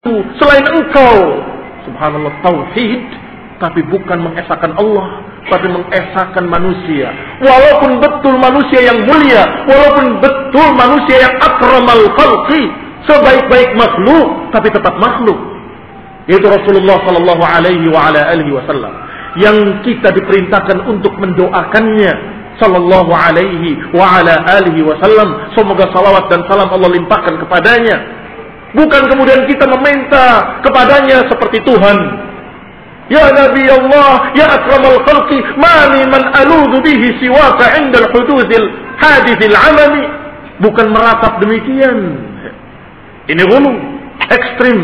selain engkau. Subhanallah, tauhid, tapi bukan mengesahkan Allah, tapi mengesahkan manusia. Walaupun betul manusia yang mulia, walaupun betul manusia yang akramal khalqi, sebaik-baik makhluk, tapi tetap makhluk. Yaitu Rasulullah sallallahu alaihi wasallam yang kita diperintahkan untuk mendoakannya sallallahu alaihi wasallam, semoga salawat dan salam Allah limpahkan kepadanya. Bukan kemudian kita meminta kepadanya seperti Tuhan. Ya Nabi Allah, ya akramal khalqi, mani man aludhu bihi siwaka indal hududil hadithil amami. Bukan meratap demikian. Ini ghulu, ekstrim.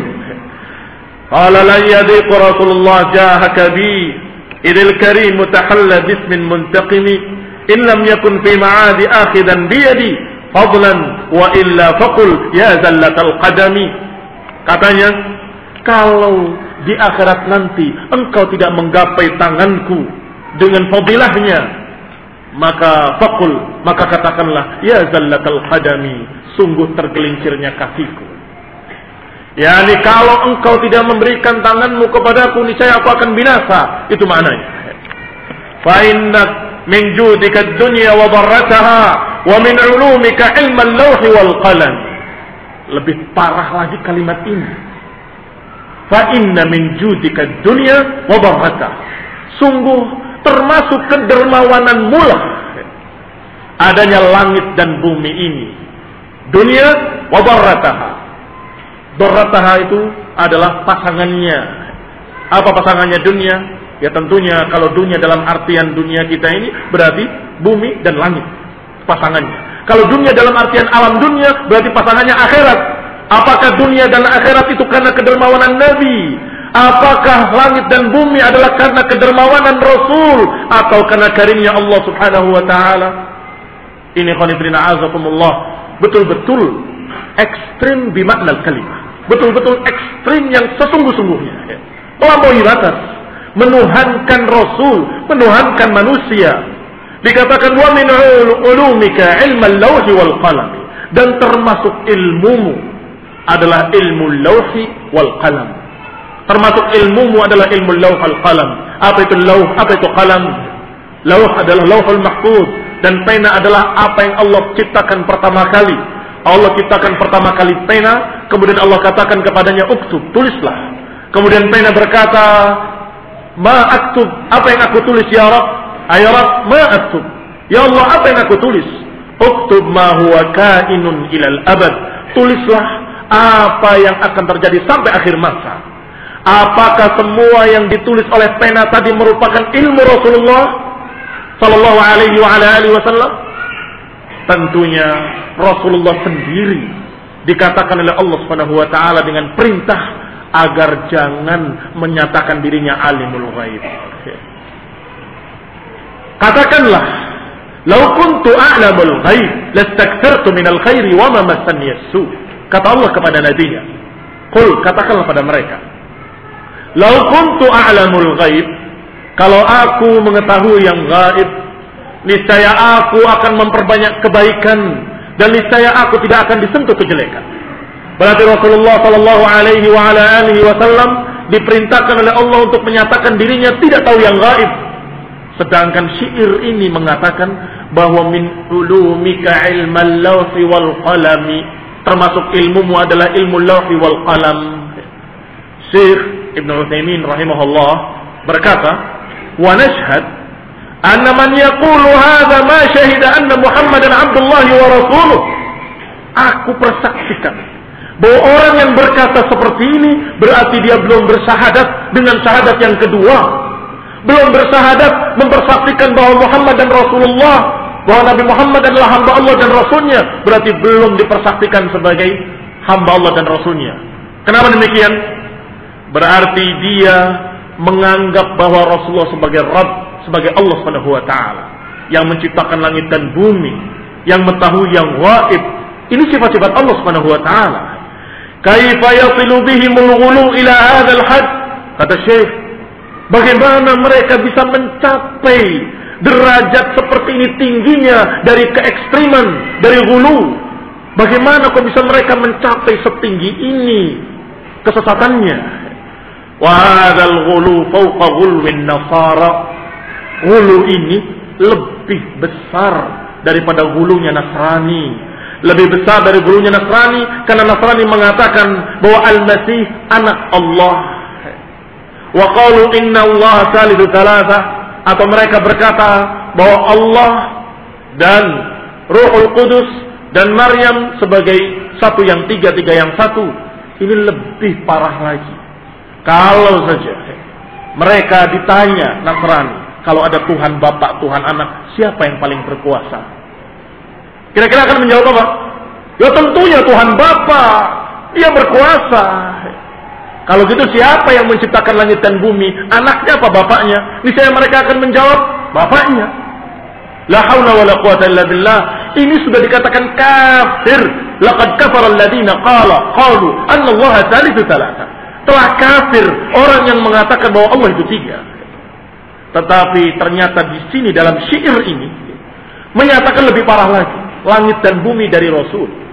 Qala la yadiqu Rasulullah jahaka bi idil karim mutahalla bismin muntaqimi in lam yakun fi ma'adi akhidan biyadi fadlan wa illa faqul ya zallatal qadami. Katanya, kalau di akhirat nanti engkau tidak menggapai tanganku dengan fadilahnya, maka faqul, maka katakanlah ya zallatal qadami, sungguh tergelincirnya kakiku. Yani kalau engkau tidak memberikan tanganmu kepadaku, niscaya aku akan binasa. Itu maknanya. Fa inna min judika ad-dunya wa darrataha wa min ulumika ilman lawhi wal qalam. Lebih parah lagi kalimat ini. Fa inna min judika ad-dunya wa darrataha. Sungguh termasuk kedermawananmu lah adanya langit dan bumi ini. Dunia wa darrataha. Darrataha itu adalah pasangannya. Apa pasangannya dunia? Ya tentunya kalau dunia dalam artian dunia kita ini berarti bumi dan langit pasangannya. Kalau dunia dalam artian alam dunia berarti pasangannya akhirat. Apakah dunia dan akhirat itu karena kedermawanan Nabi? Apakah langit dan bumi adalah karena kedermawanan Rasul atau karena karimnya Allah Subhanahu wa taala? Ini khonifrina azakumullah, betul-betul ekstrim bimakna kalimah. Betul-betul ekstrim yang sesungguh-sungguhnya. Melampaui batas, menuhankan Rasul, menuhankan manusia. Dikatakan wa min ulumika ilmal lawhi wal qalam, dan termasuk ilmumu adalah ilmu lawhi wal qalam. Termasuk ilmumu adalah ilmu lawh wal qalam. Apa itu lawh? Apa itu qalam? Lawh adalah lauhul mahfuz, dan pena adalah apa yang Allah ciptakan pertama kali. Allah ciptakan pertama kali pena, kemudian Allah katakan kepadanya uktub, tulislah. Kemudian pena berkata, ma aktub, apa yang aku tulis ya Rabb? Ya Rabb, ma aktub. Ya Allah, apa yang aku tulis? Uktub ma huwa kainun ilal abad. Tulislah apa yang akan terjadi sampai akhir masa. Apakah semua yang ditulis oleh pena tadi merupakan ilmu Rasulullah sallallahu alaihi wasallam? Tentunya Rasulullah sendiri dikatakan oleh Allah Subhanahu wa taala dengan perintah agar jangan menyatakan dirinya alimul ghaib. Katakanlah, "Lau kuntu a'lamul ghaib lastakthartu minal khairi wa ma massani as-su." Kata Allah kepada nabinya, "Qul," katakanlah pada mereka, "Lau kuntu a'lamul ghaib," kalau aku mengetahui yang gaib, niscaya aku akan memperbanyak kebaikan dan niscaya aku tidak akan disentuh kejelekan. Berarti Rasulullah sallallahu alaihi wasallam diperintahkan oleh Allah untuk menyatakan dirinya tidak tahu yang gaib. Sedangkan syair ini mengatakan bahwa min ulumika ilmal lawhi wal qalami, termasuk ilmumu adalah ilmu lawhi wal qalam. Syekh Ibn Utsaimin rahimahullah berkata, "Wa nashhad anna man yaqulu hadza ma syahida anna Muhammadan Abdullah wa rasuluh." Aku persaksikan bahwa orang yang berkata seperti ini berarti dia belum bersyahadat dengan syahadat yang kedua. Belum bersyahadat mempersaksikan bahwa Muhammad dan Rasulullah, bahwa Nabi Muhammad adalah hamba Allah dan Rasulnya, berarti belum dipersaksikan sebagai hamba Allah dan Rasulnya. Kenapa demikian? Berarti dia menganggap bahwa Rasulullah sebagai Rabb, sebagai Allah Subhanahu wa taala yang menciptakan langit dan bumi, yang mengetahui yang gaib. Ini sifat-sifat Allah Subhanahu wa taala. Kaifa yasilu bihimul ghulu ila hadzal had? Kata Syekh, bagaimana mereka bisa mencapai derajat seperti ini tingginya dari keekstriman, dari ghulu? Bagaimana kok bisa mereka mencapai setinggi ini? kesesatannya. Wa hadzal ghulu fawqa ghulwin nasara. Ghulu ini lebih besar daripada ghulunya Nasrani. Lebih besar dari ghulunya Nasrani karena Nasrani mengatakan bahwa Al-Masih anak Allah. Wa qalu inna Allah salisu thalatha, atau mereka berkata bahwa Allah dan Ruhul Qudus dan Maryam sebagai satu yang tiga, tiga yang satu. Ini lebih parah lagi. Kalau saja mereka ditanya Nasrani, kalau ada Tuhan Bapa, Tuhan Anak, siapa yang paling berkuasa? Kira-kira akan menjawab apa? Ya tentunya Tuhan Bapa, dia berkuasa. Kalau gitu siapa yang menciptakan langit dan bumi? Anaknya apa bapaknya? Niscaya mereka akan menjawab bapaknya. La haula wala quwata illa billah. Ini sudah dikatakan kafir. Laqad kafara alladziina qalu anna Allaha thalithu thalatha. Telah kafir orang yang mengatakan bahwa Allah itu tiga. Tetapi ternyata di sini dalam syair ini menyatakan lebih parah lagi. Langit dan bumi dari Rasul.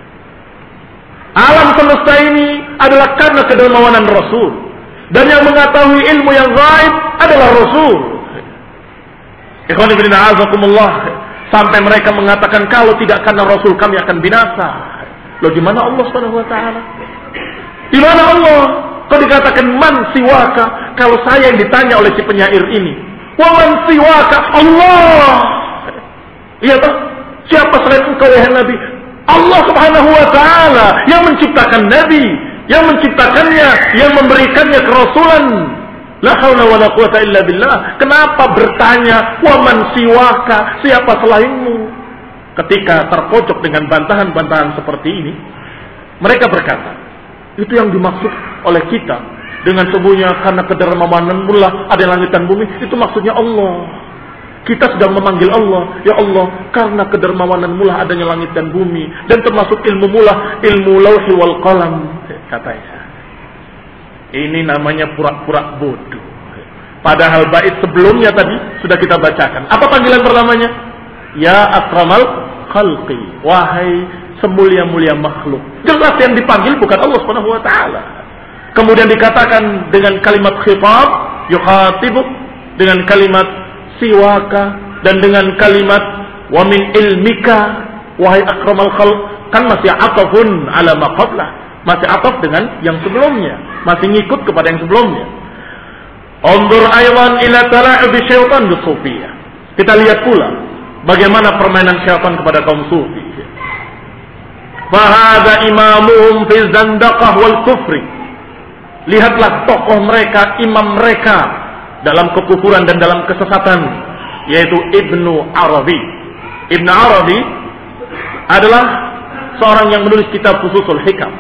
Alam semesta ini adalah karena kedermawanan Rasul. Dan yang mengetahui ilmu yang gaib adalah Rasul. Ikhwan fillah a'azakumullah. Sampai mereka mengatakan kalau tidak karena Rasul kami akan binasa. Loh di mana Allah Subhanahu wa taala? Di mana Allah? Kau dikatakan man siwaka, kalau saya yang ditanya oleh si penyair ini. Wa man siwaka Allah. Iya toh? Siapa selain engkau wahai Nabi? Allah Subhanahu wa taala yang menciptakan Nabi, yang menciptakannya, yang memberikannya kerasulan. La haula wala quwata illa billah. Kenapa bertanya wa man siwaka, siapa selainmu? Ketika terpojok dengan bantahan-bantahan seperti ini, mereka berkata, itu yang dimaksud oleh kita dengan sebuahnya karena kedermawananmu lah ada langit dan bumi, itu maksudnya Allah. Kita sedang memanggil Allah, ya Allah, karena kedermawananmu lah adanya langit dan bumi, dan termasuk ilmu mulah, ilmu lauhi wal qalam, katanya. Ini namanya pura-pura bodoh. Padahal bait sebelumnya tadi sudah kita bacakan. Apa panggilan pertamanya? Ya akramal khalqi, wahai semulia-mulia makhluk. Jelas yang dipanggil bukan Allah Subhanahu wa taala. Kemudian dikatakan dengan kalimat khitab, yukhatibu, dengan kalimat siwaka, dan dengan kalimat wa min ilmika, wahai akramal khalq, kan masih atafun ala ma qablah, masih ataf dengan yang sebelumnya, masih ngikut kepada yang sebelumnya. Undur aywan ila tala'ubi syaitan bisufiyah. Kita lihat pula bagaimana permainan syaitan kepada kaum sufi. Fahada imamuhum fi zandaqah wal kufri. Lihatlah tokoh mereka, imam mereka dalam kekufuran dan dalam kesesatan, yaitu Ibnu Arabi. Ibnu Arabi adalah seorang yang menulis kitab Fususul Hikam.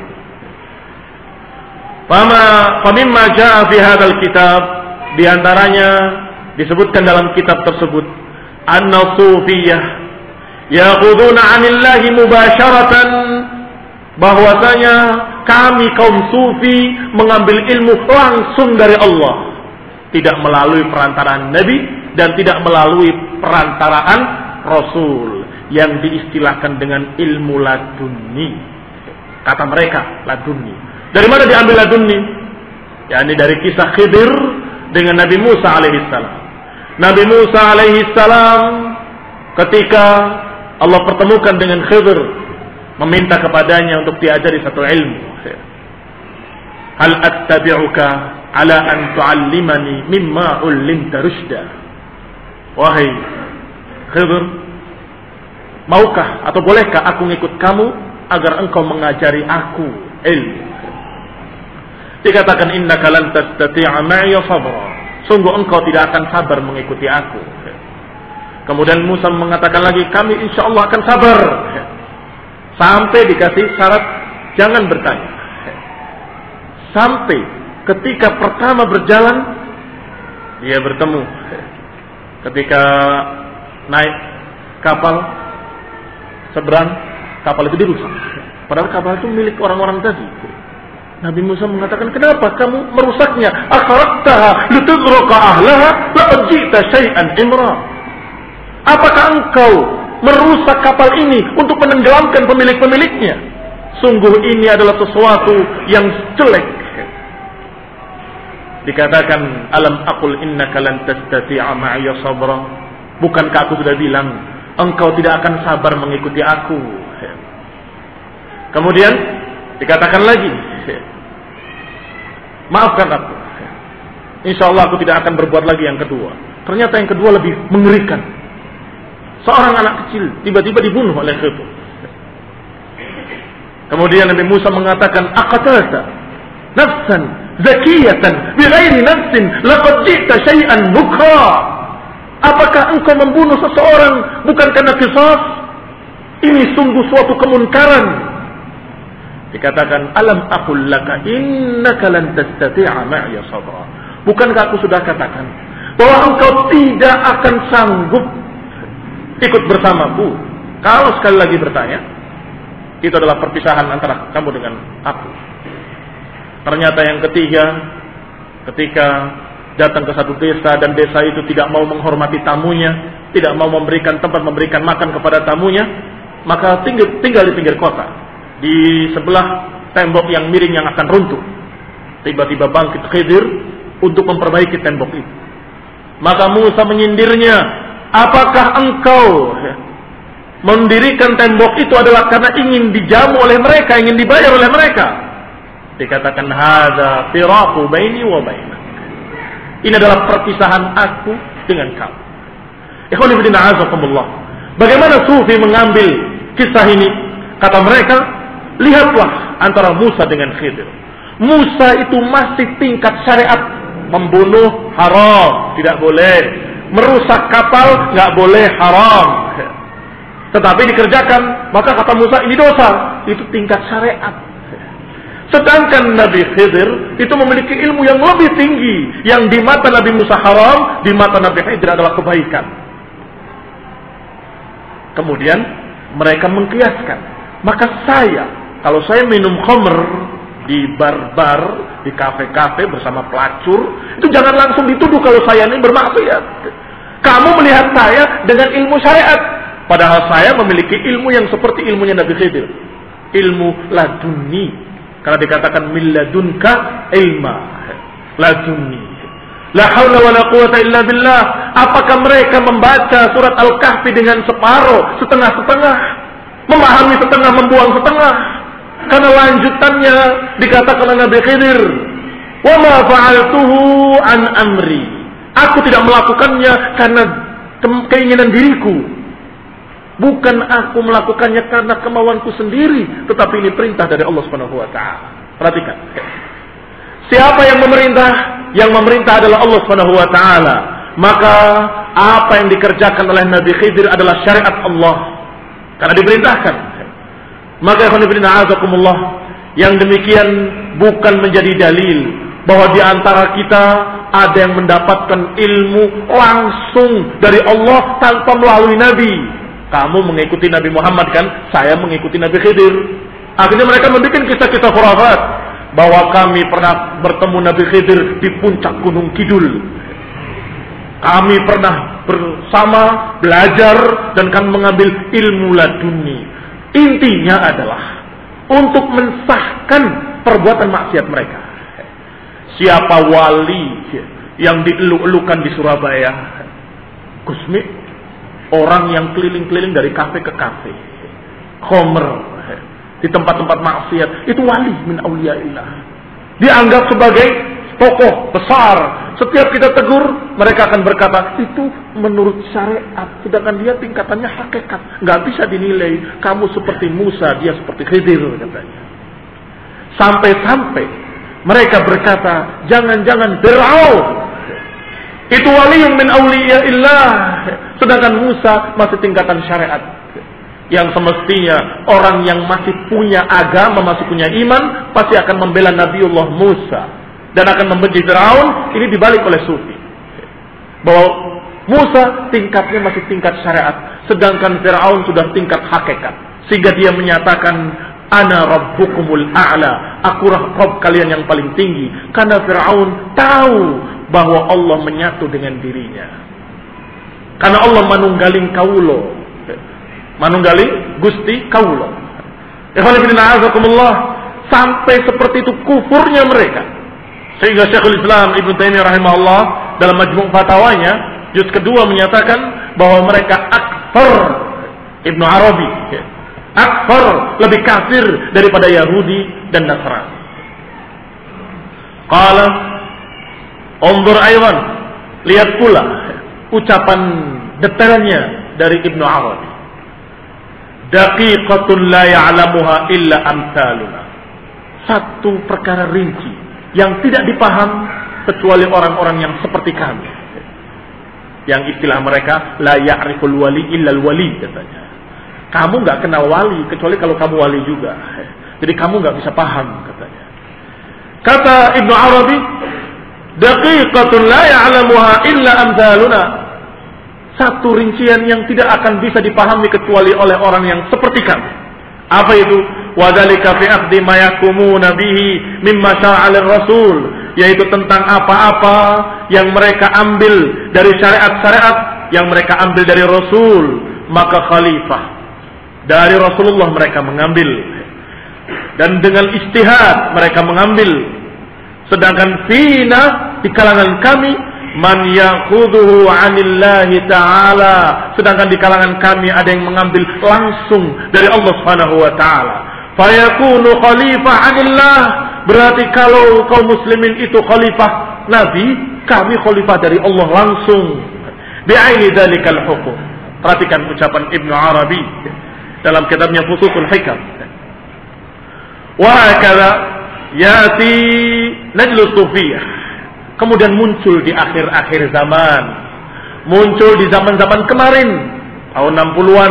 Famimma jaa fi hadzal kitab, di antaranya disebutkan dalam kitab tersebut, anna sufiyah yaquduna 'anillahi mubasharatan, bahwasanya kami kaum sufi mengambil ilmu langsung dari Allah, tidak melalui perantaraan Nabi dan tidak melalui perantaraan Rasul yang diistilahkan dengan ilmu laduni. Kata mereka laduni. Dari mana diambil laduni? yakni dari kisah Khidir dengan Nabi Musa alaihissalam. Nabi Musa alaihissalam ketika Allah pertemukan dengan Khidir, meminta kepadanya untuk diajari satu ilmu. Hal attabi'uka ala an tu'allimani mimma ullimta rusyda. Wahai Khidir, maukah atau bolehkah aku ngikut kamu agar engkau mengajari aku ilmu? Dikatakan innaka lan tastati'a ma'iya sabra. Sungguh engkau tidak akan sabar mengikuti aku. Kemudian Musa mengatakan lagi, kami insyaallah akan sabar. Sampai dikasih syarat jangan bertanya. Sampai ketika pertama berjalan dia bertemu. Ketika naik kapal seberang, kapal itu dirusak. Padahal kapal itu milik orang-orang tadi. Nabi Musa mengatakan, kenapa kamu merusaknya? Akharaktaha litudroka ahlaha laqad ji'ta syai'an imra. Apakah engkau merusak kapal ini untuk menenggelamkan pemilik-pemiliknya? Sungguh ini adalah sesuatu yang jelek. Dikatakan, alam aqul innaka lan tastati'a ma'iya sabra. Bukankah aku sudah bilang engkau tidak akan sabar mengikuti aku? Kemudian dikatakan lagi, maafkan aku, insyaallah aku tidak akan berbuat lagi yang kedua. Ternyata yang kedua lebih mengerikan. Seorang anak kecil tiba-tiba dibunuh oleh Khidir. Kemudian Nabi Musa mengatakan, aqatalta nafsan zakiyatan bighairi nafsin laqad ji'ta syai'an nukra. Apakah engkau membunuh seseorang bukan karena qisas? Ini sungguh suatu kemunkaran. Dikatakan, alam aqul laka innaka lan tastati'a ma'iya sabra. Bukankah aku sudah katakan bahwa engkau tidak akan sanggup ikut bersamaku? Kalau sekali lagi bertanya, itu adalah perpisahan antara kamu dengan aku. Ternyata yang ketiga, ketika datang ke satu desa dan desa itu tidak mau menghormati tamunya, tidak mau memberikan tempat, memberikan makan kepada tamunya, maka tinggal di pinggir kota, di sebelah tembok yang miring yang akan runtuh. Tiba-tiba bangkit Khidir untuk memperbaiki tembok itu. Maka Musa menyindirnya, apakah engkau mendirikan tembok itu adalah karena ingin dijamu oleh mereka, ingin dibayar oleh mereka? Dikatakan, hadza firaqu baini wa bainak. Ini adalah perpisahan aku dengan kamu. Ikhwan fillah azakumullah. Bagaimana sufi mengambil kisah ini? Kata mereka, lihatlah antara Musa dengan Khidir. Musa itu masih tingkat syariat, membunuh haram, tidak boleh. Merusak kapal nggak boleh, haram. Tetapi dikerjakan, maka kata Musa ini dosa. Itu tingkat syariat. Sedangkan Nabi Khidir itu memiliki ilmu yang lebih tinggi, yang di mata Nabi Musa haram, di mata Nabi Khidir adalah kebaikan. Kemudian mereka mengkiaskan, maka kalau saya minum khamr di bar-bar, di kafe-kafe bersama pelacur, itu jangan langsung dituduh kalau saya ini bermaksiat. Kamu melihat saya dengan ilmu syariat, padahal saya memiliki ilmu yang seperti ilmunya Nabi Khidir, ilmu laduni. Karena dikatakan min ladunka ilma, laduni. La haula wala quwata illa billah. Apakah mereka membaca surat Al-Kahfi dengan separuh, setengah-setengah, memahami setengah, membuang setengah? Karena lanjutannya dikatakan oleh Nabi Khidir, wa ma fa'altuhu an amri. Aku tidak melakukannya karena keinginan diriku. Bukan aku melakukannya karena kemauanku sendiri, tetapi ini perintah dari Allah Subhanahu wa taala. Perhatikan. Siapa yang memerintah? Yang memerintah adalah Allah Subhanahu wa taala. Maka apa yang dikerjakan oleh Nabi Khidir adalah syariat Allah. Karena diperintahkan. Maka ikhwan fillah azakumullah, yang demikian bukan menjadi dalil bahwa di antara kita ada yang mendapatkan ilmu langsung dari Allah tanpa melalui Nabi. Kamu mengikuti Nabi Muhammad kan? Saya mengikuti Nabi Khidir. Akhirnya mereka membuat kisah-kisah khurafat bahwa kami pernah bertemu Nabi Khidir di puncak Gunung Kidul. Kami pernah bersama belajar dan kami mengambil ilmu laduni. Intinya adalah untuk mensahkan perbuatan maksiat mereka. Siapa wali yang dieluk-elukan di Surabaya? Gusmi. Orang yang keliling-keliling dari kafe ke kafe, khomer di tempat-tempat maksiat, itu wali min auliyaillah. Dianggap sebagai tokoh besar. Setiap kita tegur, mereka akan berkata itu menurut syariat, sedangkan dia tingkatannya hakikat, nggak bisa dinilai. Kamu seperti Musa, dia seperti Khidir, katanya. Sampai-sampai mereka berkata, jangan-jangan Fir'aun itu waliyun min auliyaillah, sedangkan Musa masih tingkatan syariat. Yang semestinya orang yang masih punya agama, masih punya iman, pasti akan membela Nabiullah Musa dan akan membenci Fir'aun. Ini dibalik oleh sufi, bahwa Musa tingkatnya masih tingkat syariat, sedangkan Fir'aun sudah tingkat hakikat, sehingga dia menyatakan ana rabbukumul a'la, aku Rabb kalian yang paling tinggi. Karena Fir'aun tahu bahwa Allah menyatu dengan dirinya. Karena Allah manunggaling kaulo, manunggaling Gusti kaulo. Sampai seperti itu kufurnya mereka. Sehingga Syekhul Islam Ibnu Taimiyah rahimahullah dalam Majmu' Fatawanya juz kedua menyatakan bahwa mereka akfar. Ibnu Arabi akfar, lebih kafir daripada Yahudi dan Nasrani. Qala unzur aywan, lihat pula ucapan detailnya dari Ibnu Arabi. Daqiqatun la ya'lamuha illa amsaluna. Satu perkara rinci yang tidak dipaham kecuali orang-orang yang seperti kami. Yang istilah mereka la ya'riful wali illa al-wali katanya. Kamu enggak kenal wali kecuali kalau kamu wali juga. Jadi kamu enggak bisa paham katanya. Kata Ibnu Arabi, daqiqatun la ya'lamuha illa amsaluna. Satu rincian yang tidak akan bisa dipahami kecuali oleh orang yang seperti kami. Apa itu? Wa dzalika fi aqdi ma yakumuna bihi mimma syara'al rasul, yaitu tentang apa-apa yang mereka ambil dari syariat-syariat yang mereka ambil dari Rasul, maka khalifah dari Rasulullah mereka mengambil, dan dengan ijtihad mereka mengambil. Sedangkan fina, di kalangan kami, man ya'khudhuhu 'anillahi ta'ala, sedangkan di kalangan kami ada yang mengambil langsung dari Allah Subhanahu wa taala. Fayakunu khalifah 'anillah, berarti kalau kaum muslimin itu khalifah Nabi, kami khalifah dari Allah langsung. Bi'aini dzalikal hukum. Perhatikan ucapan Ibnu Arabi dalam kitabnya Fususul Hikam. Wa hakala yati najlu sufiyah. Kemudian muncul di akhir-akhir zaman, muncul di zaman-zaman kemarin, tahun 60-an,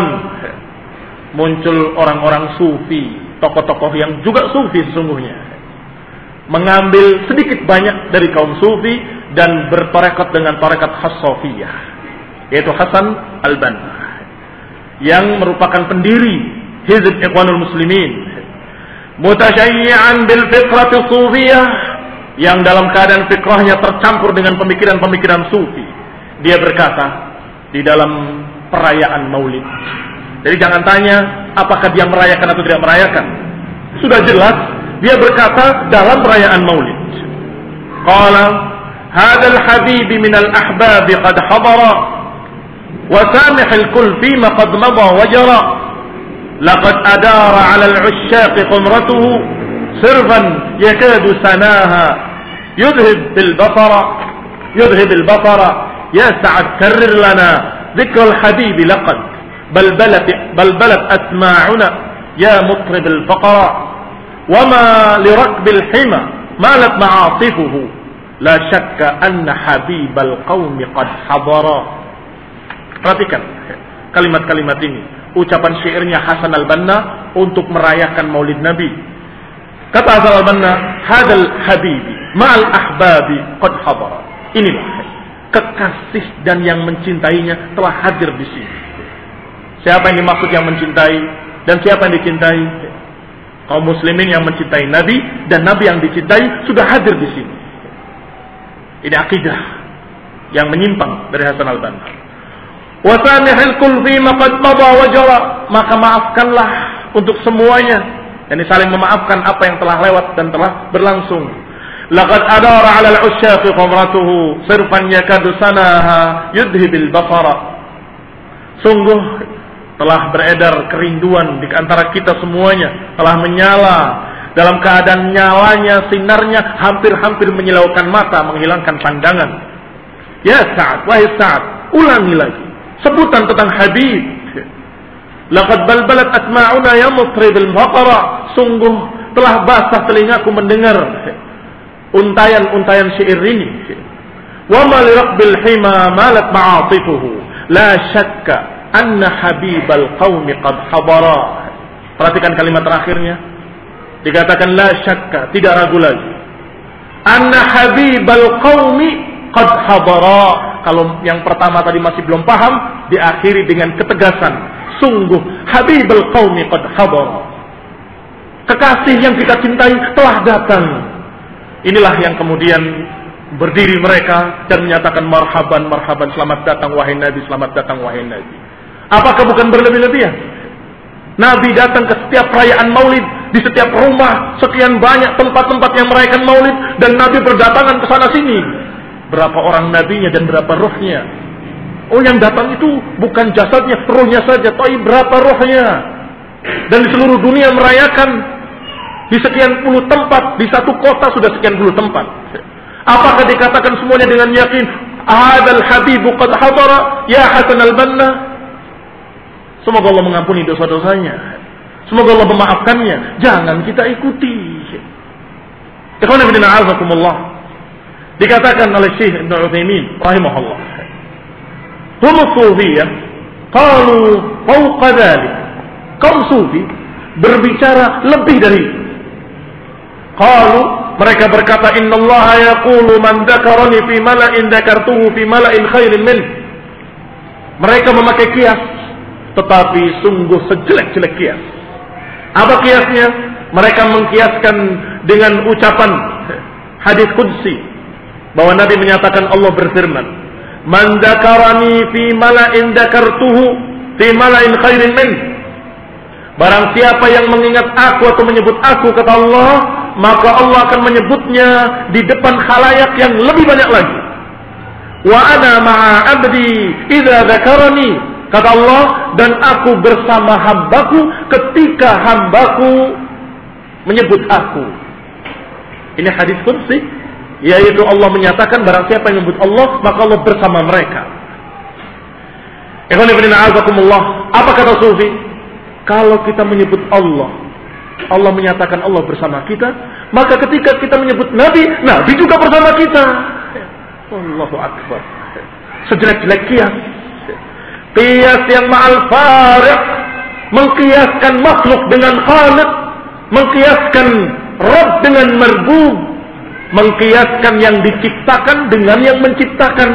muncul orang-orang sufi, tokoh-tokoh yang juga sufi sesungguhnya, mengambil sedikit banyak dari kaum sufi dan bertarekat dengan tarekat Khassafiyah, yaitu Hasan al-Banna, yang merupakan pendiri Hizb Ikhwanul Muslimin, mutasyayyi'an bil fikrati sufiyah, yang dalam keadaan fikrahnya tercampur dengan pemikiran-pemikiran sufi. Dia berkata di dalam perayaan Maulid. Jadi jangan tanya apakah dia merayakan atau tidak merayakan. Sudah jelas dia berkata dalam perayaan Maulid. Qala hadzal habibi minal ahbabi qad hadara wa samihil kull fima qad mada wa jara. Laqad adara 'ala al-'ushshaq qumratuhu sirfan yakadu sanaha yudhib bil basara ya sa'ad karrir lana dhikra al-habibi laqad balbalat asma'una ya mutrib al-faqara wama lirakb al-hima malat ma'atifuhu la shakka anna habibal qaumi qad hadara. Perhatikan kalimat-kalimat ini, ucapan syairnya Hasan al-Banna untuk merayakan Maulid Nabi. Kata Hasan al-Banna, hadal habibi ma'al ahbabi qad hadara. Inilah kekasih dan yang mencintainya telah hadir di sini. Siapa yang dimaksud yang mencintai dan siapa yang dicintai? Kaum muslimin yang mencintai Nabi dan Nabi yang dicintai sudah hadir di sini. Ini akidah yang menyimpang dari Hasan al-Banna. Wa samihil kull fima qad mada wa jara, maka maafkanlah untuk semuanya. Yani saling memaafkan apa yang telah lewat dan telah berlangsung. Laqad adara 'ala al-'ushshaq qamratuhu sirfan yakadu sanaha yudhibil basara. Sungguh telah beredar kerinduan di antara kita semuanya, telah menyala, dalam keadaan nyalanya, sinarnya hampir-hampir menyilaukan mata, menghilangkan pandangan. Ya Sa'ad, wahai Sa'ad, ulangi lagi sebutan tentang Habib. Laqad balbalat asma'una ya mutribil faqara, sungguh telah basah telingaku mendengar untayan-untayan syair ini. Wa ma lirakbil hima malat ma'atifuhu la syakka anna habibal qaumi qad hadara. Perhatikan kalimat terakhirnya, dikatakan la syakka, tidak ragu lagi, anna habibal qaumi qad hadara. Kalau yang pertama tadi masih belum paham, diakhiri dengan ketegasan, sungguh habibul qaumi qad hadara, kekasih yang kita cintai telah datang. Inilah yang kemudian berdiri mereka dan menyatakan marhaban, marhaban, selamat datang wahai Nabi, selamat datang wahai Nabi. Apakah bukan berlebih-lebihan? Nabi datang ke setiap perayaan Maulid, di setiap rumah, sekian banyak tempat-tempat yang merayakan Maulid, dan Nabi berdatangan ke sana sini. Berapa orang nabinya dan berapa rohnya? Oh, yang datang itu bukan jasadnya, rohnya saja. Tapi berapa rohnya? Dan di seluruh dunia merayakan di sekian puluh tempat, di satu kota sudah sekian puluh tempat. Apakah dikatakan semuanya dengan yakin, "Hadzal habibu qad hadara ya Hasan al-Banna"? Semoga Allah mengampuni dosa-dosanya. Semoga Allah memaafkannya. Jangan kita ikuti. Ikhwan fillah a'azakumullah. Dikatakan oleh Syekh Ibnu Utsaimin rahimahullah, hum sufiyah qalu fawqa dzalik. Kaum sufi berbicara lebih dari itu. Qalu, mereka berkata, innallaha yaqulu man dzakarani fi mala'in dzakartuhu fi mala'in khairin min. Mereka memakai kias, tetapi sungguh sejelek-jelek kias. Apa kiasnya? Mereka mengkiaskan dengan ucapan hadis qudsi bahwa Nabi menyatakan, Allah berfirman, man dzakarani fi mala'in dzakartuhu fi mala'in khairin min. Barang siapa yang mengingat aku atau menyebut aku, kata Allah, maka Allah akan menyebutnya di depan khalayak yang lebih banyak lagi. Wa ana ma'a abdi idza dzakarani, kata Allah, dan aku bersama hambaku ketika hambaku menyebut aku. Ini hadis qudsi, yaitu Allah menyatakan barang siapa yang menyebut Allah, maka Allah bersama mereka. Ikhwan fillah a'azakumullah. Apa kata sufi? Kalau kita menyebut Allah, Allah menyatakan Allah bersama kita, maka ketika kita menyebut Nabi, Nabi juga bersama kita. Allahu Akbar. Sejelek-jelek kias, kias yang ma'al fariq, mengkiaskan makhluk dengan khaliq, mengkiaskan Rabb dengan marbub, mengkiaskan yang diciptakan dengan yang menciptakan.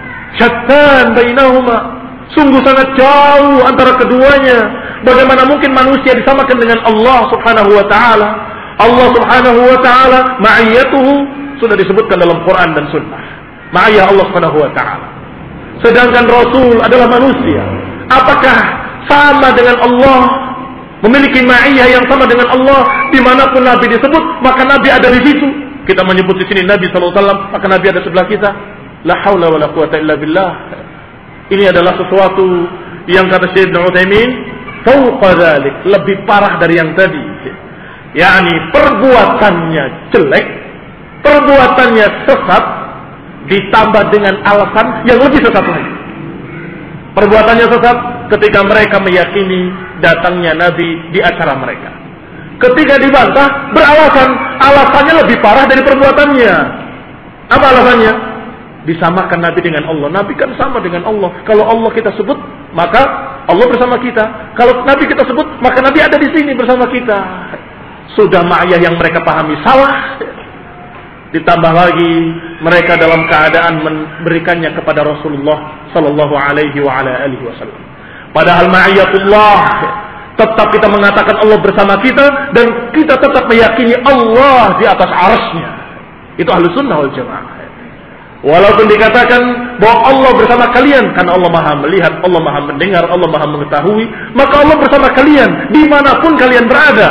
Syattan bainahuma, sungguh sangat jauh antara keduanya. Bagaimana mungkin manusia disamakan dengan Allah subhanahu wa ta'ala? Allah subhanahu wa ta'ala ma'iyatuhu sudah disebutkan dalam Quran dan Sunnah. Ma'iyah Allah subhanahu wa ta'ala. Sedangkan Rasul adalah manusia. Apakah sama dengan Allah? Memiliki ma'iyah yang sama dengan Allah? Dimanapun Nabi disebut, maka Nabi ada di situ. Kita menyebut di sini Nabi SAW, maka Nabi ada sebelah kita. La haula wa la quwata illa billah. Ini adalah sesuatu yang kata Syekh Ibnu Utsaimin, fawqa dzalik, lebih parah dari yang tadi. yakni perbuatannya jelek, perbuatannya sesat, ditambah dengan alasan yang lebih sesat lagi. Perbuatannya sesat ketika mereka meyakini datangnya Nabi di acara mereka. Ketika dibantah, beralasan alasannya lebih parah dari perbuatannya. Apa alasannya? Disamakan Nabi dengan Allah. Nabi kan sama dengan Allah. Kalau Allah kita sebut, maka Allah bersama kita. Kalau Nabi kita sebut, maka Nabi ada di sini bersama kita. Sudah ma'iyah yang mereka pahami salah. Ditambah lagi mereka dalam keadaan memberikannya kepada Rasulullah sallallahu alaihi wa ala alihi wasallam. Padahal ma'iyatullah, tetap kita mengatakan Allah bersama kita dan kita tetap meyakini Allah di atas arsy-Nya. Itu Ahlus Sunnah wal Jamaah. Walaupun dikatakan bahwa Allah bersama kalian, karena Allah Maha melihat, Allah Maha mendengar, Allah Maha mengetahui, maka Allah bersama kalian dimanapun kalian berada.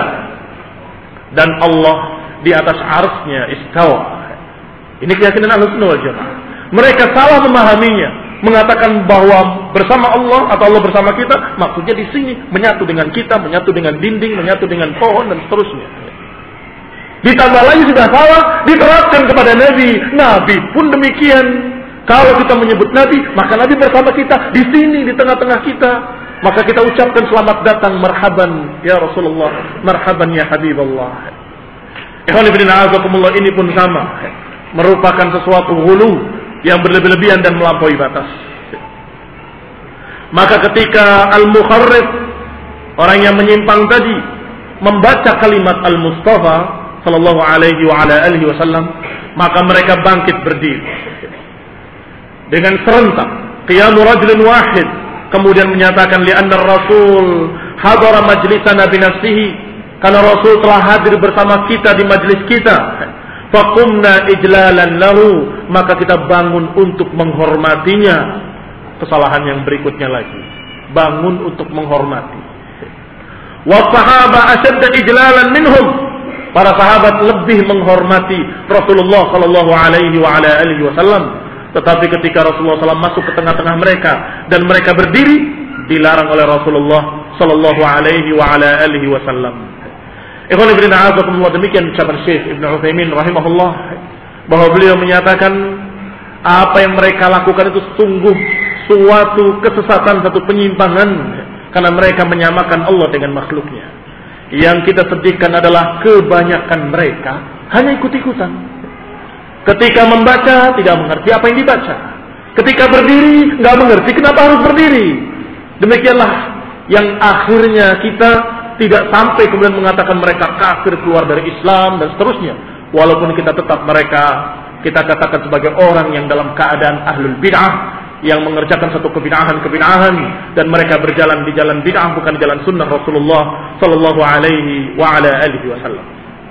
Dan Allah di atas arsy-Nya istawa. Ini keyakinan Ahlus Sunnah wal Jamaah. Mereka salah memahaminya, mengatakan bahwa bersama Allah atau Allah bersama kita, maksudnya di sini menyatu dengan kita, menyatu dengan dinding, menyatu dengan pohon dan seterusnya. Ditambah lagi sudah salah diterapkan kepada Nabi. Nabi pun demikian. Kalau kita menyebut Nabi, maka Nabi bersama kita di sini di tengah-tengah kita. Maka kita ucapkan selamat datang, marhaban ya Rasulullah, marhaban ya Habiballah. Ikhwan fillah azakumullah, ini pun sama, merupakan sesuatu hulu yang berlebih-lebihan dan melampaui batas. Maka ketika al-mukharrif, orang yang menyimpang tadi, membaca kalimat al-Mustafa sallallahu alaihi wa ala alihi wasallam, maka mereka bangkit berdiri dengan serentak, qiyamu rajulin wahid, kemudian menyatakan li'anna rasul hadara majlisana binafsihi, karena Rasul telah hadir bersama kita di majlis kita. Faqumna ijlalan lahu, maka kita bangun untuk menghormatinya. Kesalahan yang berikutnya lagi, bangun untuk menghormati. Wa sahaba ashadda ijlalan minhum. Para sahabat lebih menghormati Rasulullah sallallahu alaihi wa ala alihi wasallam. Tetapi ketika Rasulullah SAW masuk ke tengah-tengah mereka dan mereka berdiri, dilarang oleh Rasulullah sallallahu alaihi wa ala alihi wasallam. Ikhwan fillah, a'azakumullah, demikian ucapan Syekh Ibnu Utsaimin rahimahullah, bahwa beliau menyatakan apa yang mereka lakukan itu sungguh suatu kesesatan, satu penyimpangan, karena mereka menyamakan Allah dengan makhluknya. Yang kita sedihkan adalah kebanyakan mereka hanya ikut-ikutan. Ketika membaca tidak mengerti apa yang dibaca. Ketika berdiri nggak mengerti kenapa harus berdiri. Demikianlah yang akhirnya kita tidak sampai kemudian mengatakan mereka kafir, keluar dari Islam dan seterusnya. Walaupun kita tetap kita katakan sebagai orang yang dalam keadaan ahlul bid'ah, yang mengerjakan satu kebid'ahan dan mereka berjalan di jalan bid'ah, bukan jalan sunnah Rasulullah sallallahu alaihi wa ala alihi wasallam.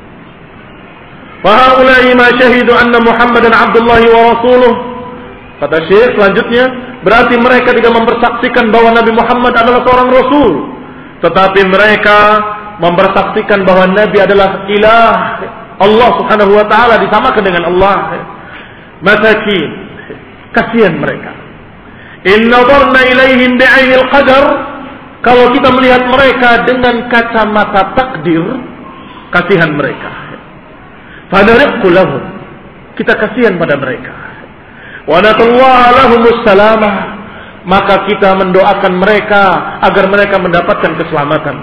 Wa haula'i ma syahidu anna Muhammadan Abdullah wa rasuluh. Kata Syekh selanjutnya, berarti mereka tidak mempersaksikan bahwa Nabi Muhammad adalah seorang rasul, tetapi mereka mempersaksikan bahwa Nabi adalah ilah, Allah Subhanahu wa taala, disamakan dengan Allah. Masakin, kasihan mereka. In nadarna ilaihim bi'ainil qadar, kalau kita melihat mereka dengan kacamata takdir, kasihan mereka. Fadariqu lahum, kita kasihan pada mereka. Wa natallaha lahumus salamah, maka kita mendoakan mereka agar mereka mendapatkan keselamatan.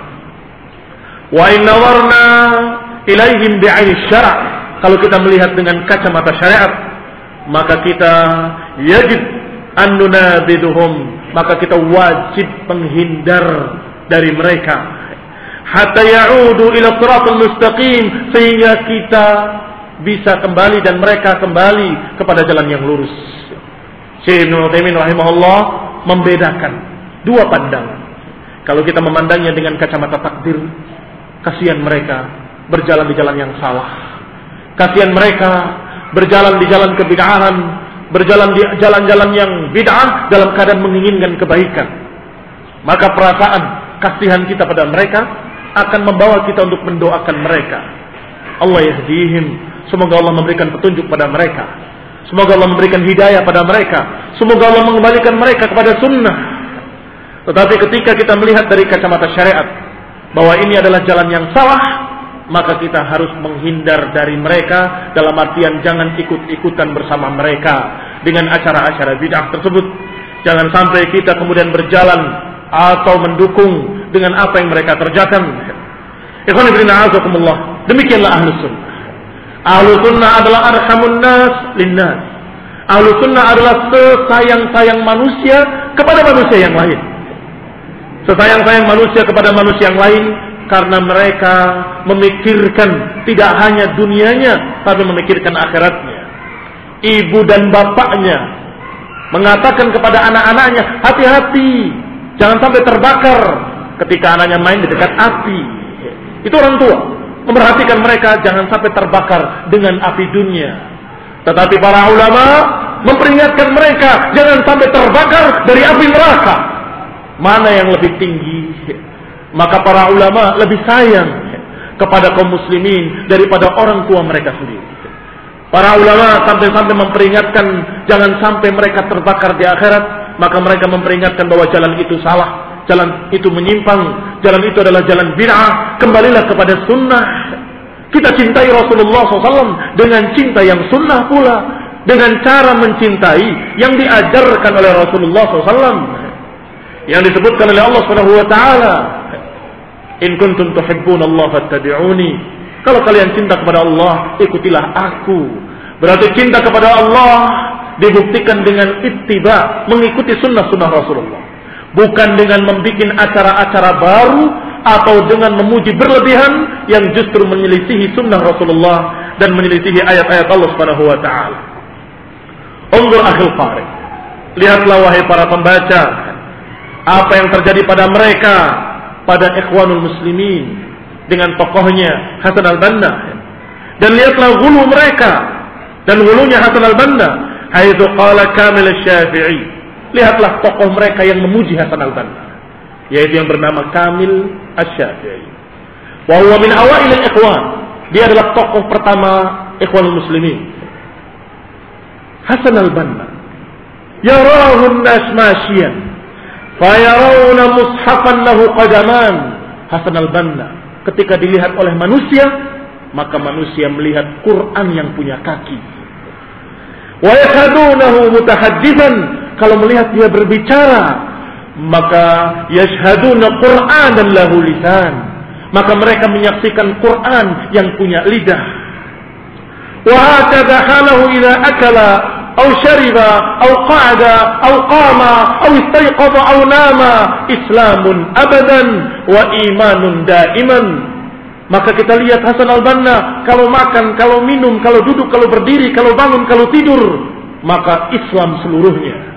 Wa in nadarna ilaihim bi'ainis syara', kalau kita melihat dengan kacamata syariat, maka kita yajib an nunabiduhum, maka kita wajib menghindar dari mereka hatta ya'udu ila shiratal mustaqim, sehingga kita bisa kembali dan mereka kembali kepada jalan yang lurus. Syekh Ibnu Utsaimin rahimahullah membedakan dua pandangan. Kalau kita memandangnya dengan kacamata takdir, kasihan mereka berjalan di jalan yang salah. Kasihan mereka berjalan di jalan kebid'ahan, berjalan di jalan-jalan yang bid'ah dalam keadaan menginginkan kebaikan. Maka perasaan kasihan kita pada mereka akan membawa kita untuk mendoakan mereka. Allah yahdihim, semoga Allah memberikan petunjuk pada mereka. Semoga Allah memberikan hidayah pada mereka. Semoga Allah mengembalikan mereka kepada sunnah. Tetapi ketika kita melihat dari kacamata syariat bahwa ini adalah jalan yang salah, maka kita harus menghindar dari mereka, dalam artian jangan ikut-ikutan bersama mereka dengan acara-acara bid'ah tersebut. Jangan sampai kita kemudian berjalan atau mendukung dengan apa yang mereka kerjakan. Ikhwan fillah, azakumullah. Demikianlah ahlus sunnah. Ahlus sunnah adalah arhamun nas linnas. Ahlus sunnah adalah sesayang-sayang manusia kepada manusia yang lain. Sesayang-sayang manusia kepada manusia yang lain, karena mereka memikirkan tidak hanya dunianya, tapi memikirkan akhiratnya. Ibu dan bapaknya mengatakan kepada anak-anaknya, hati-hati, jangan sampai terbakar ketika anaknya main di dekat api. Itu orang tua memperhatikan mereka jangan sampai terbakar dengan api dunia. Tetapi para ulama memperingatkan mereka jangan sampai terbakar dari api neraka. Mana yang lebih tinggi? Maka para ulama lebih sayang kepada kaum muslimin daripada orang tua mereka sendiri. Para ulama sampai-sampai memperingatkan jangan sampai mereka terbakar di akhirat. Maka mereka memperingatkan bahwa jalan itu salah, jalan itu menyimpang, jalan itu adalah jalan bid'ah. Kembalilah kepada sunnah. Kita cintai Rasulullah SAW dengan cinta yang sunnah pula, dengan cara mencintai yang diajarkan oleh Rasulullah SAW, yang disebutkan oleh Allah Subhanahu wa taala, in kuntum tuhibbuna Allah fattabi'uni. Kalau kalian cinta kepada Allah, ikutilah aku. Berarti cinta kepada Allah dibuktikan dengan ittiba, mengikuti sunnah-sunnah Rasulullah, bukan dengan membuat acara-acara baru atau dengan memuji berlebihan yang justru menyelisihi sunnah Rasulullah dan menyelisihi ayat-ayat Allah Subhanahu wa taala. Unzur akhil qari, lihatlah wahai para pembaca, apa yang terjadi pada mereka, pada Ikhwanul Muslimin dengan tokohnya Hasan al-Banna, dan lihatlah hulu mereka dan hulunya Hasan al-Banna, haitsu qala Kamil asy-Syafi'i. Lihatlah tokoh mereka yang memuji Hasan al-Banna. yaitu yang bernama Kamil Asy-Syafi'i. Wa huwa min awail al-ikhwan. Dia adalah tokoh pertama Ikhwanul Muslimin. Hasan al-Banna. Yarahu an-nas masyian fayarawna mushafan lahu qadaman. Hasan al-Banna ketika dilihat oleh manusia, maka manusia melihat Quran yang punya kaki. Wa yashhadunahu mutahadditsan, kalau melihat dia berbicara, maka yashhaduna Qur'anan lahu lisan, maka mereka menyaksikan Quran yang punya lidah. Wa hakadha halahu idza akala aw shariba aw qa'ada aw qama aw istayqadha aw nama, islamun abadan wa imanun daiman. Maka kita lihat Hasan al-Banna kalau makan, kalau minum, kalau duduk, kalau berdiri, kalau bangun, kalau tidur, maka Islam seluruhnya.